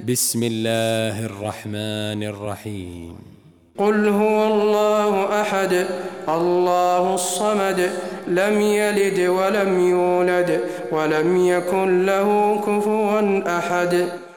بسم الله الرحمن الرحيم. قل هو الله أحد الله الصمد لم يلد ولم يولد ولم يكن له كفوا أحد.